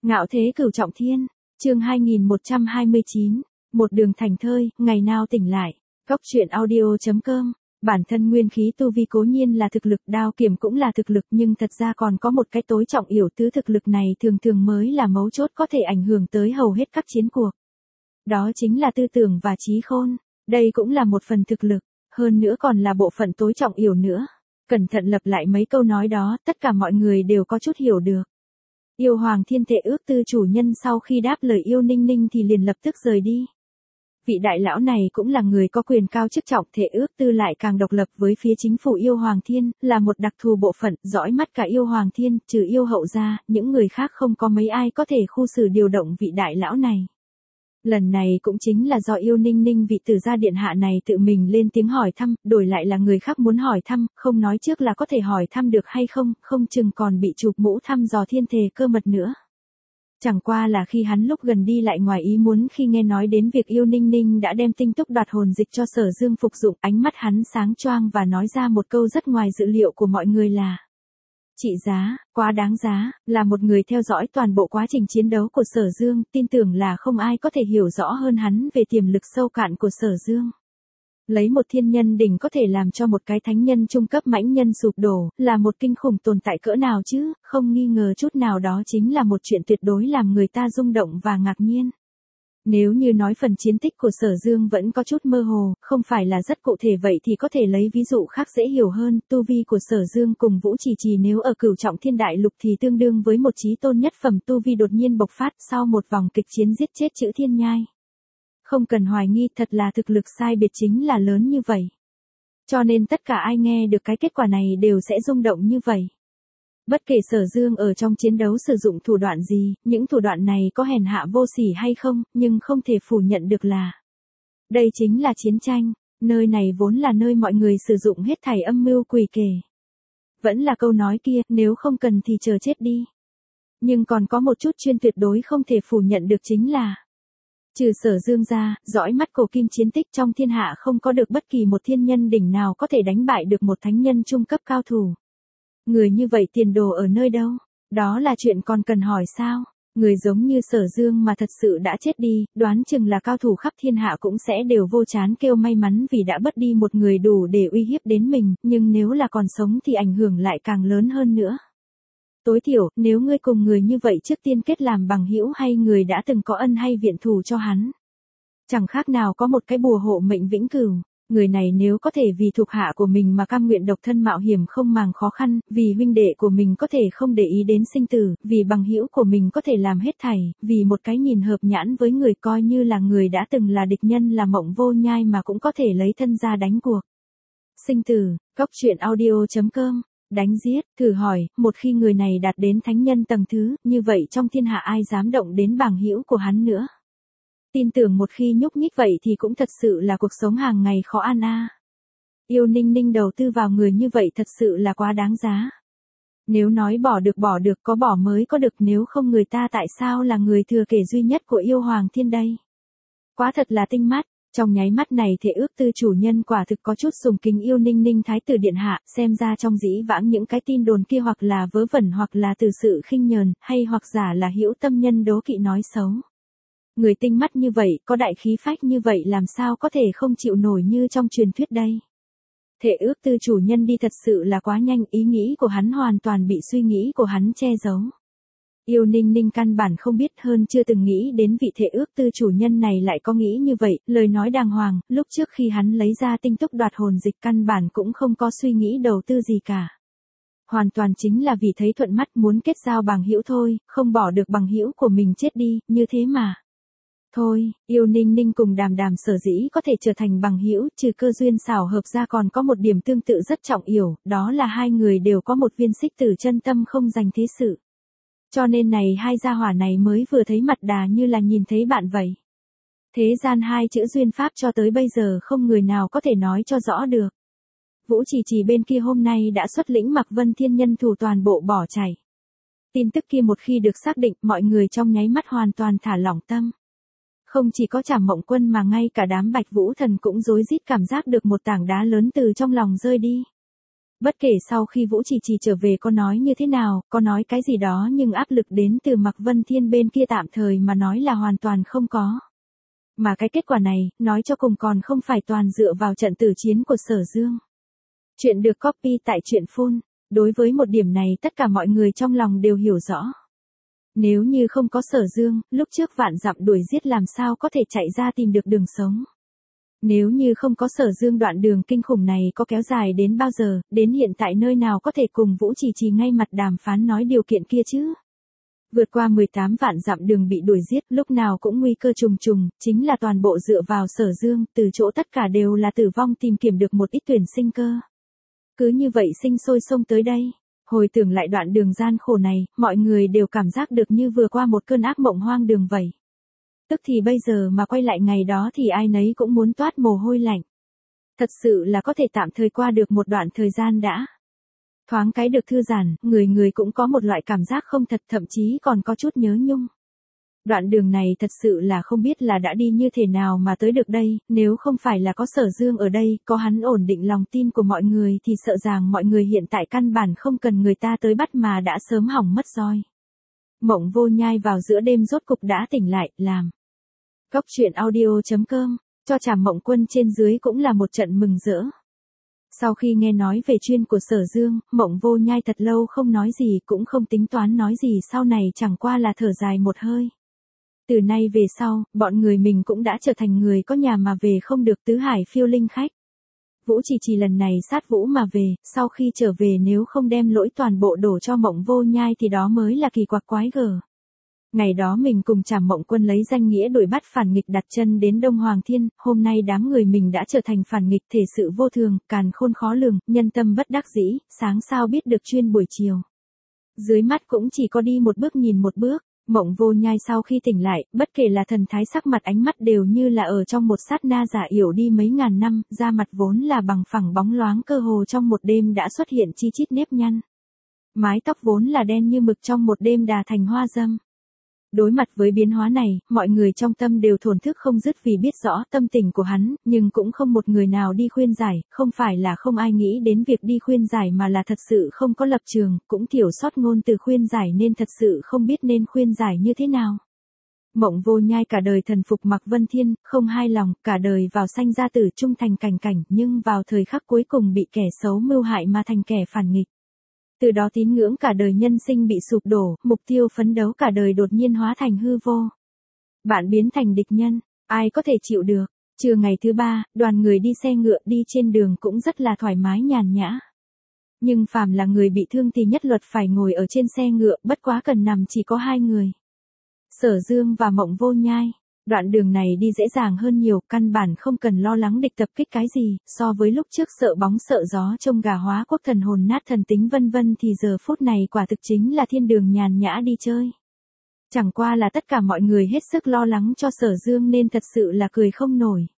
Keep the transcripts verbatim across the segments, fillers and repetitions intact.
Ngạo thế cửu trọng thiên, chương hai nghìn một trăm hai mươi chín, một đường thành thơi, ngày nào tỉnh lại. Góc truyện audio chấm com. Bản thân nguyên khí tu vi cố nhiên là thực lực, đao kiếm cũng là thực lực, nhưng thật ra còn có một cái tối trọng yếu, thứ thực lực này thường thường mới là mấu chốt có thể ảnh hưởng tới hầu hết các chiến cuộc. Đó chính là tư tưởng và trí khôn, đây cũng là một phần thực lực, hơn nữa còn là bộ phận tối trọng yếu nữa. Cẩn thận lặp lại mấy câu nói đó, tất cả mọi người đều có chút hiểu được. Yêu Hoàng Thiên Thệ Ước Tư chủ nhân sau khi đáp lời Yêu Ninh Ninh thì liền lập tức rời đi. Vị đại lão này cũng là người có quyền cao chức trọng, Thệ Ước Tư lại càng độc lập với phía chính phủ Yêu Hoàng Thiên, là một đặc thù bộ phận, dõi mắt cả Yêu Hoàng Thiên, trừ Yêu Hậu ra, những người khác không có mấy ai có thể khu xử điều động vị đại lão này. Lần này cũng chính là do Yêu Ninh Ninh vị tử gia điện hạ này tự mình lên tiếng hỏi thăm, đổi lại là người khác muốn hỏi thăm, không nói trước là có thể hỏi thăm được hay không, không chừng còn bị chụp mũ thăm dò thiên thề cơ mật nữa. Chẳng qua là khi hắn lúc gần đi lại ngoài ý muốn khi nghe nói đến việc Yêu Ninh Ninh đã đem tinh túc đoạt hồn dịch cho Sở Dương phục dụng, ánh mắt hắn sáng choang và nói ra một câu rất ngoài dự liệu của mọi người là: trị giá, quá đáng giá, là một người theo dõi toàn bộ quá trình chiến đấu của Sở Dương, tin tưởng là không ai có thể hiểu rõ hơn hắn về tiềm lực sâu cạn của Sở Dương. Lấy một thiên nhân đỉnh có thể làm cho một cái thánh nhân trung cấp mãnh nhân sụp đổ, là một kinh khủng tồn tại cỡ nào chứ, không nghi ngờ chút nào đó chính là một chuyện tuyệt đối làm người ta rung động và ngạc nhiên. Nếu như nói phần chiến tích của Sở Dương vẫn có chút mơ hồ, không phải là rất cụ thể vậy thì có thể lấy ví dụ khác dễ hiểu hơn, tu vi của Sở Dương cùng Vũ Trì Trì nếu ở cửu trọng thiên đại lục thì tương đương với một chí tôn nhất phẩm tu vi đột nhiên bộc phát sau một vòng kịch chiến giết chết Chữ Thiên Nhai. Không cần hoài nghi, thật là thực lực sai biệt chính là lớn như vậy. Cho nên tất cả ai nghe được cái kết quả này đều sẽ rung động như vậy. Bất kể Sở Dương ở trong chiến đấu sử dụng thủ đoạn gì, những thủ đoạn này có hèn hạ vô sỉ hay không, nhưng không thể phủ nhận được là đây chính là chiến tranh, nơi này vốn là nơi mọi người sử dụng hết thảy âm mưu quỷ kể. Vẫn là câu nói kia, nếu không cần thì chờ chết đi. Nhưng còn có một chút chuyên tuyệt đối không thể phủ nhận được chính là trừ Sở Dương ra, dõi mắt cổ kim chiến tích trong thiên hạ không có được bất kỳ một thiên nhân đỉnh nào có thể đánh bại được một thánh nhân trung cấp cao thủ. Người như vậy tiền đồ ở nơi đâu? Đó là chuyện còn cần hỏi sao? Người giống như Sở Dương mà thật sự đã chết đi, đoán chừng là cao thủ khắp thiên hạ cũng sẽ đều vô chán kêu may mắn vì đã mất đi một người đủ để uy hiếp đến mình, nhưng nếu là còn sống thì ảnh hưởng lại càng lớn hơn nữa. Tối thiểu, nếu ngươi cùng người như vậy trước tiên kết làm bằng hữu hay người đã từng có ân hay viện thù cho hắn, chẳng khác nào có một cái bùa hộ mệnh vĩnh cửu. Người này nếu có thể vì thuộc hạ của mình mà cam nguyện độc thân mạo hiểm không màng khó khăn, vì huynh đệ của mình có thể không để ý đến sinh tử, vì bằng hữu của mình có thể làm hết thảy, vì một cái nhìn hợp nhãn với người coi như là người đã từng là địch nhân là Mộng Vô Nhai mà cũng có thể lấy thân ra đánh cuộc. Sinh tử, góc truyện audio chấm com. Đánh giết, thử hỏi, một khi người này đạt đến thánh nhân tầng thứ, như vậy trong thiên hạ ai dám động đến bằng hữu của hắn nữa? Tin tưởng một khi nhúc nhích vậy thì cũng thật sự là cuộc sống hàng ngày khó an a. À. Yêu Ninh Ninh đầu tư vào người như vậy thật sự là quá đáng giá. Nếu nói bỏ được bỏ được có bỏ mới có được, nếu không người ta tại sao là người thừa kế duy nhất của Yêu Hoàng Thiên đây? Quá thật là tinh mắt. Trong nháy mắt này Thệ Ước Tư chủ nhân quả thực có chút sùng kính Yêu Ninh Ninh thái tử điện hạ, xem ra trong dĩ vãng những cái tin đồn kia hoặc là vớ vẩn hoặc là từ sự khinh nhờn, hay hoặc giả là hữu tâm nhân đố kỵ nói xấu. Người tinh mắt như vậy, có đại khí phách như vậy làm sao có thể không chịu nổi như trong truyền thuyết đây. Thệ Ước Tư chủ nhân đi thật sự là quá nhanh, ý nghĩ của hắn hoàn toàn bị suy nghĩ của hắn che giấu. Yêu Ninh Ninh căn bản không biết, hơn chưa từng nghĩ đến vị Thệ Ước Tư chủ nhân này lại có nghĩ như vậy, lời nói đàng hoàng, lúc trước khi hắn lấy ra tinh túc đoạt hồn dịch căn bản cũng không có suy nghĩ đầu tư gì cả. Hoàn toàn chính là vì thấy thuận mắt muốn kết giao bằng hữu thôi, không bỏ được bằng hữu của mình chết đi, như thế mà. Thôi, Yêu Ninh Ninh cùng Đàm Đàm sở dĩ có thể trở thành bằng hữu, trừ cơ duyên xảo hợp ra còn có một điểm tương tự rất trọng yếu, đó là hai người đều có một viên xích tử chân tâm không dành thế sự. Cho nên này hai gia hỏa này mới vừa thấy mặt đà như là nhìn thấy bạn vậy. Thế gian hai chữ duyên pháp cho tới bây giờ không người nào có thể nói cho rõ được. Vũ Trì Trì bên kia hôm nay đã xuất lĩnh Mạc Vân Thiên nhân thủ toàn bộ bỏ chạy. Tin tức kia một khi được xác định, mọi người trong nháy mắt hoàn toàn thả lỏng tâm. Không chỉ có Trảm Mộng Quân mà ngay cả đám Bạch Vũ Thần cũng rối rít cảm giác được một tảng đá lớn từ trong lòng rơi đi. Bất kể sau khi Vũ Trì Trì trở về có nói như thế nào, có nói cái gì đó nhưng áp lực đến từ Mạc Vân Thiên bên kia tạm thời mà nói là hoàn toàn không có. Mà cái kết quả này, nói cho cùng còn không phải toàn dựa vào trận tử chiến của Sở Dương. Chuyện được copy tại truyện phun. Đối với một điểm này tất cả mọi người trong lòng đều hiểu rõ. Nếu như không có Sở Dương, lúc trước vạn dặm đuổi giết làm sao có thể chạy ra tìm được đường sống. Nếu như không có Sở Dương, đoạn đường kinh khủng này có kéo dài đến bao giờ, đến hiện tại nơi nào có thể cùng Vũ Trì Trì ngay mặt đàm phán nói điều kiện kia chứ. Vượt qua mười tám vạn dặm đường bị đuổi giết, lúc nào cũng nguy cơ trùng trùng, chính là toàn bộ dựa vào Sở Dương, từ chỗ tất cả đều là tử vong tìm kiếm được một ít tuyển sinh cơ. Cứ như vậy sinh sôi xông tới đây. Hồi tưởng lại đoạn đường gian khổ này, mọi người đều cảm giác được như vừa qua một cơn ác mộng hoang đường vậy. Tức thì bây giờ mà quay lại ngày đó thì ai nấy cũng muốn toát mồ hôi lạnh. Thật sự là có thể tạm thời qua được một đoạn thời gian đã. Thoáng cái được thư giãn, người người cũng có một loại cảm giác không thật, thậm chí còn có chút nhớ nhung. Đoạn đường này thật sự là không biết là đã đi như thế nào mà tới được đây, nếu không phải là có Sở Dương ở đây, có hắn ổn định lòng tin của mọi người thì sợ rằng mọi người hiện tại căn bản không cần người ta tới bắt mà đã sớm hỏng mất rồi. Mộng Vô Nhai vào giữa đêm rốt cục đã tỉnh lại, làm. Góc truyện audio chấm com, cho Trảm Mộng Quân trên dưới cũng là một trận mừng rỡ. Sau khi nghe nói về chuyên của Sở Dương, Mộng Vô Nhai thật lâu không nói gì cũng không tính toán nói gì, sau này chẳng qua là thở dài một hơi. Từ nay về sau, bọn người mình cũng đã trở thành người có nhà mà về không được, tứ hải phiêu linh khách. Vũ Trì Trì lần này sát Vũ mà về, sau khi trở về nếu không đem lỗi toàn bộ đổ cho Mộng Vô Nhai thì đó mới là kỳ quặc quái gở. Ngày đó mình cùng Trảm Mộng Quân lấy danh nghĩa đuổi bắt phản nghịch đặt chân đến Đông Hoàng Thiên, hôm nay đám người mình đã trở thành phản nghịch, thể sự vô thường, càn khôn khó lường, nhân tâm bất đắc dĩ, sáng sao biết được chuyên buổi chiều. Dưới mắt cũng chỉ có đi một bước nhìn một bước. Mộng Vô Nhai sau khi tỉnh lại, bất kể là thần thái sắc mặt ánh mắt đều như là ở trong một sát na giả yểu đi mấy ngàn năm, da mặt vốn là bằng phẳng bóng loáng cơ hồ trong một đêm đã xuất hiện chi chít nếp nhăn. Mái tóc vốn là đen như mực trong một đêm đà thành hoa dâm. Đối mặt với biến hóa này, mọi người trong tâm đều thổn thức không dứt vì biết rõ tâm tình của hắn, nhưng cũng không một người nào đi khuyên giải, không phải là không ai nghĩ đến việc đi khuyên giải mà là thật sự không có lập trường, cũng thiểu sót ngôn từ khuyên giải nên thật sự không biết nên khuyên giải như thế nào. Mộng Vô Nhai cả đời thần phục Mạc Vân Thiên, không hai lòng, cả đời vào sanh ra tử trung thành cảnh cảnh, nhưng vào thời khắc cuối cùng bị kẻ xấu mưu hại mà thành kẻ phản nghịch. Từ đó tín ngưỡng cả đời nhân sinh bị sụp đổ, mục tiêu phấn đấu cả đời đột nhiên hóa thành hư vô. Bạn biến thành địch nhân, ai có thể chịu được. Trưa ngày thứ ba, đoàn người đi xe ngựa đi trên đường cũng rất là thoải mái nhàn nhã. Nhưng phàm là người bị thương thì nhất luật phải ngồi ở trên xe ngựa, bất quá cần nằm chỉ có hai người. Sở Dương và Mộng Vô Nhai. Đoạn đường này đi dễ dàng hơn nhiều, căn bản không cần lo lắng địch tập kích cái gì, so với lúc trước sợ bóng sợ gió trông gà hóa quốc thần hồn nát thần tính vân vân thì giờ phút này quả thực chính là thiên đường nhàn nhã đi chơi. Chẳng qua là tất cả mọi người hết sức lo lắng cho Sở Dương nên thật sự là cười không nổi.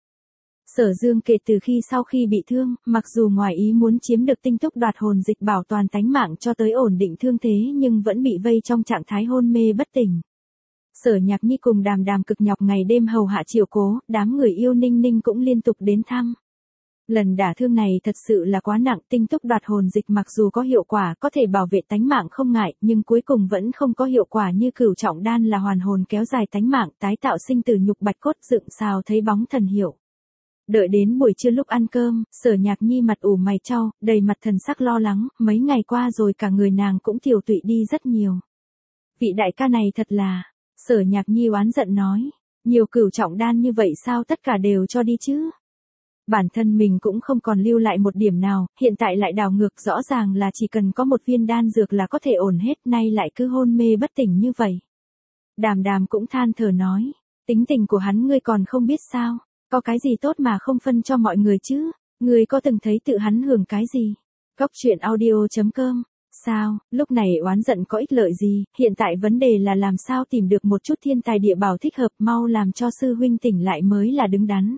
Sở Dương kể từ khi sau khi bị thương, mặc dù ngoài ý muốn chiếm được tinh túc đoạt hồn dịch bảo toàn tánh mạng cho tới ổn định thương thế nhưng vẫn bị vây trong trạng thái hôn mê bất tỉnh. Sở Nhạc Nhi cùng Đàm Đàm cực nhọc ngày đêm hầu hạ chiều cố, đám người yêu Ninh Ninh cũng liên tục đến thăm. Lần đả thương này thật sự là quá nặng, tinh túc đoạt hồn dịch mặc dù có hiệu quả có thể bảo vệ tánh mạng không ngại, nhưng cuối cùng vẫn không có hiệu quả như cửu trọng đan là hoàn hồn kéo dài tánh mạng, tái tạo sinh từ nhục bạch cốt dựng xào thấy bóng thần hiệu. Đợi đến buổi trưa lúc ăn cơm, Sở Nhạc Nhi mặt ủ mày chau, đầy mặt thần sắc lo lắng, mấy ngày qua rồi cả người nàng cũng tiều tụy đi rất nhiều. Vị đại ca này thật là... Sở Nhạc Nhi oán giận nói, nhiều cửu trọng đan như vậy sao tất cả đều cho đi chứ? Bản thân mình cũng không còn lưu lại một điểm nào, hiện tại lại đảo ngược, rõ ràng là chỉ cần có một viên đan dược là có thể ổn hết, nay lại cứ hôn mê bất tỉnh như vậy. Đàm Đàm cũng than thở nói, tính tình của hắn ngươi còn không biết sao, có cái gì tốt mà không phân cho mọi người chứ, ngươi có từng thấy tự hắn hưởng cái gì? Góc truyện audio chấm com. Sao, lúc này oán giận có ích lợi gì, hiện tại vấn đề là làm sao tìm được một chút thiên tài địa bảo thích hợp, mau làm cho sư huynh tỉnh lại mới là đứng đắn.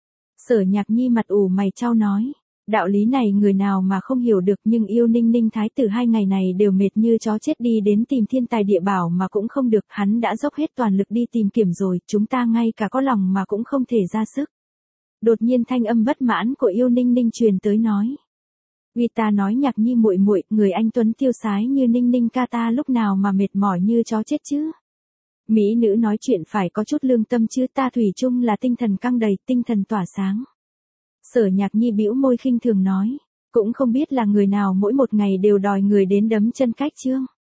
Sở Nhạc Nhi mặt ủ mày chau nói, đạo lý này người nào mà không hiểu được, nhưng yêu Ninh Ninh thái tử hai ngày này đều mệt như chó chết đi đến tìm thiên tài địa bảo mà cũng không được, hắn đã dốc hết toàn lực đi tìm kiếm rồi, chúng ta ngay cả có lòng mà cũng không thể ra sức. Đột nhiên thanh âm bất mãn của yêu Ninh Ninh truyền tới nói. Rita nói Nhạc Nhi muội muội, người anh tuấn tiêu sái như Ninh Ninh ca ta lúc nào mà mệt mỏi như chó chết chứ. Mỹ nữ nói chuyện phải có chút lương tâm chứ, ta thủy chung là tinh thần căng đầy, tinh thần tỏa sáng. Sở Nhạc Nhi bĩu môi khinh thường nói, cũng không biết là người nào mỗi một ngày đều đòi người đến đấm chân cách chương.